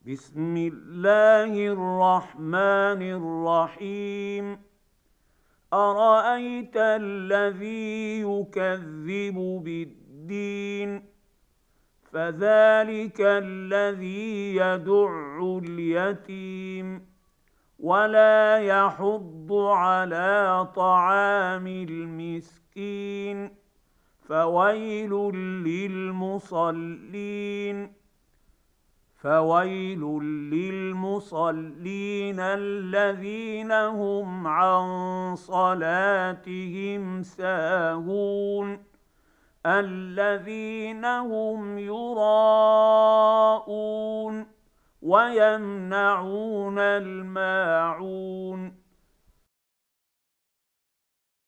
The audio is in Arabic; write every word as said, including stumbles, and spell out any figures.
بسم الله الرحمن الرحيم. أرأيت الذي يكذب بالدين فذلك الذي يدع اليتيم ولا يحض على طعام المسكين فويل للمصلين فويل للمصلين الذين هم عن صلاتهم ساهون الذين هم يراءون ويمنعون الماعون